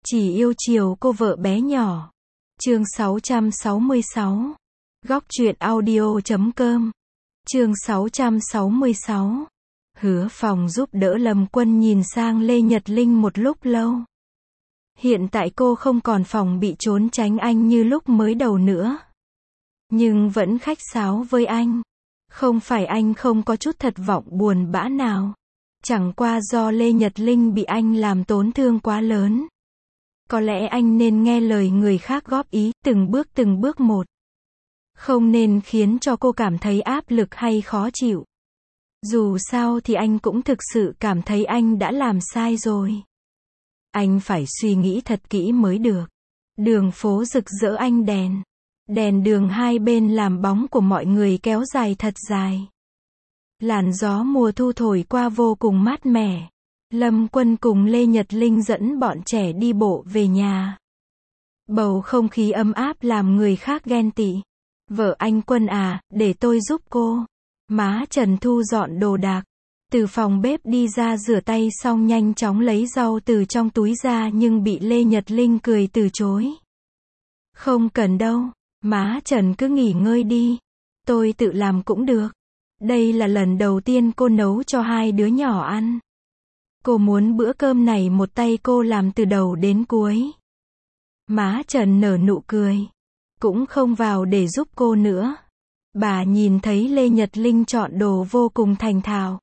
Chỉ yêu chiều cô vợ bé nhỏ. Chương 666. Góc truyện audio.com. Chương 666. Hứa Phong giúp đỡ Lâm Quân nhìn sang Lê Nhật Linh một lúc lâu. Hiện tại cô không còn phòng bị trốn tránh anh như lúc mới đầu nữa. Nhưng vẫn khách sáo với anh. Không phải anh không có chút thật vọng buồn bã nào. Chẳng qua do Lê Nhật Linh bị anh làm tổn thương quá lớn. Có lẽ anh nên nghe lời người khác góp ý, từng bước một. Không nên khiến cho cô cảm thấy áp lực hay khó chịu. Dù sao thì anh cũng thực sự cảm thấy anh đã làm sai rồi. Anh phải suy nghĩ thật kỹ mới được. Đường phố rực rỡ ánh đèn. Đèn đường hai bên làm bóng của mọi người kéo dài thật dài. Làn gió mùa thu thổi qua vô cùng mát mẻ. Lâm Quân cùng Lê Nhật Linh dẫn bọn trẻ đi bộ về nhà. Bầu không khí ấm áp làm người khác ghen tị. Vợ anh Quân à, để tôi giúp cô. Má Trần thu dọn đồ đạc. Từ phòng bếp đi ra rửa tay xong nhanh chóng lấy rau từ trong túi ra nhưng bị Lê Nhật Linh cười từ chối. Không cần đâu, má Trần cứ nghỉ ngơi đi. Tôi tự làm cũng được. Đây là lần đầu tiên cô nấu cho hai đứa nhỏ ăn. Cô muốn bữa cơm này một tay cô làm từ đầu đến cuối. Má Trần nở nụ cười. Cũng không vào để giúp cô nữa. Bà nhìn thấy Lê Nhật Linh chọn đồ vô cùng thành thạo.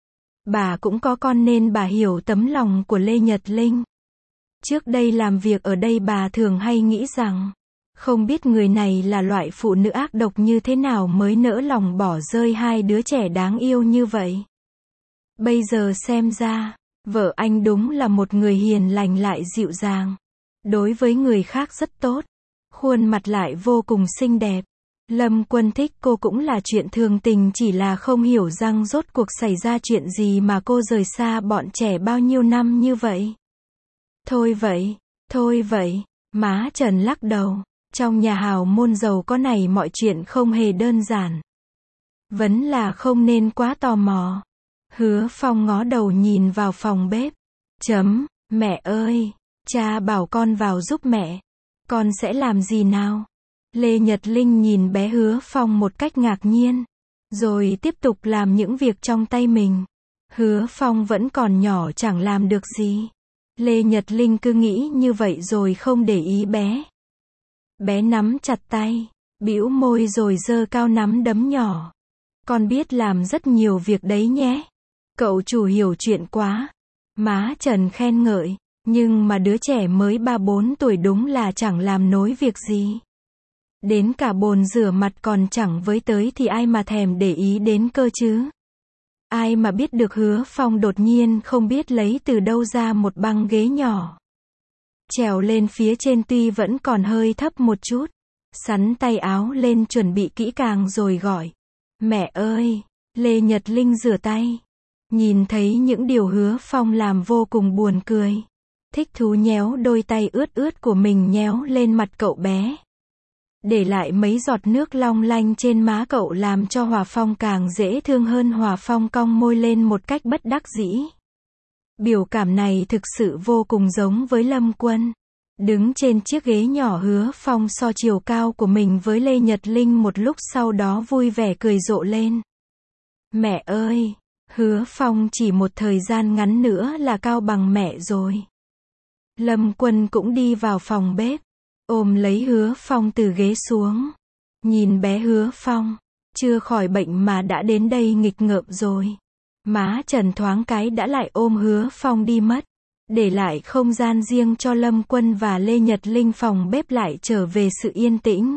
Bà cũng có con nên bà hiểu tấm lòng của Lê Nhật Linh. Trước đây làm việc ở đây bà thường hay nghĩ rằng, không biết người này là loại phụ nữ ác độc như thế nào mới nỡ lòng bỏ rơi hai đứa trẻ đáng yêu như vậy. Bây giờ xem ra, vợ anh đúng là một người hiền lành lại dịu dàng. Đối với người khác rất tốt. Khuôn mặt lại vô cùng xinh đẹp. Lâm Quân thích cô cũng là chuyện thường tình, chỉ là không hiểu rằng rốt cuộc xảy ra chuyện gì mà cô rời xa bọn trẻ bao nhiêu năm như vậy. Thôi vậy, má Trần lắc đầu. Trong nhà hào môn giàu có này mọi chuyện không hề đơn giản. Vẫn là không nên quá tò mò. Hứa Phong ngó đầu nhìn vào phòng bếp. Mẹ ơi, cha bảo con vào giúp mẹ. Con sẽ làm gì nào? Lê Nhật Linh nhìn bé Hứa Phong một cách ngạc nhiên. Rồi tiếp tục làm những việc trong tay mình. Hứa Phong vẫn còn nhỏ chẳng làm được gì. Lê Nhật Linh cứ nghĩ như vậy rồi không để ý bé. Bé nắm chặt tay, bĩu môi rồi giơ cao nắm đấm nhỏ. Con biết làm rất nhiều việc đấy nhé. Cậu chủ hiểu chuyện quá. Má Trần khen ngợi. Nhưng mà đứa trẻ mới 3-4 tuổi đúng là chẳng làm nổi việc gì. Đến cả bồn rửa mặt còn chẳng với tới thì ai mà thèm để ý đến cơ chứ. Ai mà biết được Hứa Phong đột nhiên không biết lấy từ đâu ra một băng ghế nhỏ. Trèo lên phía trên tuy vẫn còn hơi thấp một chút. Xắn tay áo lên chuẩn bị kỹ càng rồi gọi. Mẹ ơi! Lê Nhật Linh rửa tay. Nhìn thấy những điều Hứa Phong làm vô cùng buồn cười. Thích thú nhéo đôi tay ướt của mình nhéo lên mặt cậu bé. Để lại mấy giọt nước long lanh trên má cậu làm cho Hòa Phong càng dễ thương hơn. Hòa Phong cong môi lên một cách bất đắc dĩ. Biểu cảm này thực sự vô cùng giống với Lâm Quân. Đứng trên chiếc ghế nhỏ, Hứa Phong so chiều cao của mình với Lê Nhật Linh một lúc sau đó vui vẻ cười rộ lên. Mẹ ơi! Hứa Phong chỉ một thời gian ngắn nữa là cao bằng mẹ rồi. Lâm Quân cũng đi vào phòng bếp. Ôm lấy Hứa Phong từ ghế xuống. Nhìn bé Hứa Phong. Chưa khỏi bệnh mà đã đến đây nghịch ngợm rồi. Má Trần thoáng cái đã lại ôm Hứa Phong đi mất. Để lại không gian riêng cho Lâm Quân và Lê Nhật Linh. Phòng bếp lại trở về sự yên tĩnh.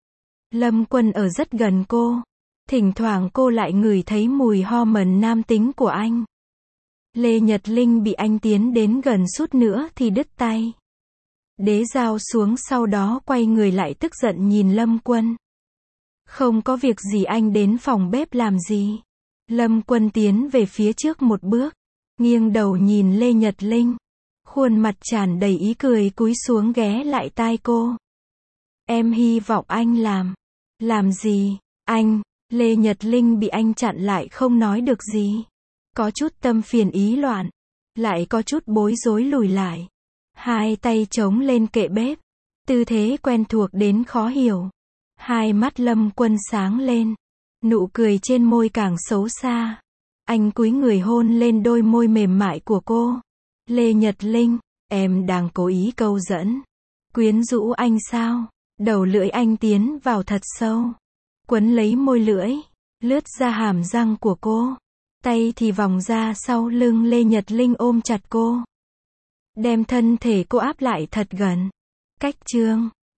Lâm Quân ở rất gần cô. Thỉnh thoảng cô lại ngửi thấy mùi hormone nam tính của anh. Lê Nhật Linh bị anh tiến đến gần chút nữa thì đứt tay. Đế dao xuống sau đó quay người lại tức giận nhìn Lâm Quân. Không có việc gì, anh đến phòng bếp làm gì? Lâm Quân tiến về phía trước một bước. Nghiêng đầu nhìn Lê Nhật Linh. Khuôn mặt tràn đầy ý cười cúi xuống ghé lại tai cô. Em hy vọng anh làm. Làm gì? Anh? Lê Nhật Linh bị anh chặn lại không nói được gì. Có chút tâm phiền ý loạn. Lại có chút bối rối lùi lại. Hai tay chống lên kệ bếp. Tư thế quen thuộc đến khó hiểu. Hai mắt Lâm Quân sáng lên. Nụ cười trên môi càng xấu xa. Anh cúi người hôn lên đôi môi mềm mại của cô. Lê Nhật Linh, em đang cố ý câu dẫn. Quyến rũ anh sao? Đầu lưỡi anh tiến vào thật sâu. Quấn lấy môi lưỡi. Lướt ra hàm răng của cô. Tay thì vòng ra sau lưng Lê Nhật Linh ôm chặt cô. Đem thân thể cô áp lại thật gần. Cách chương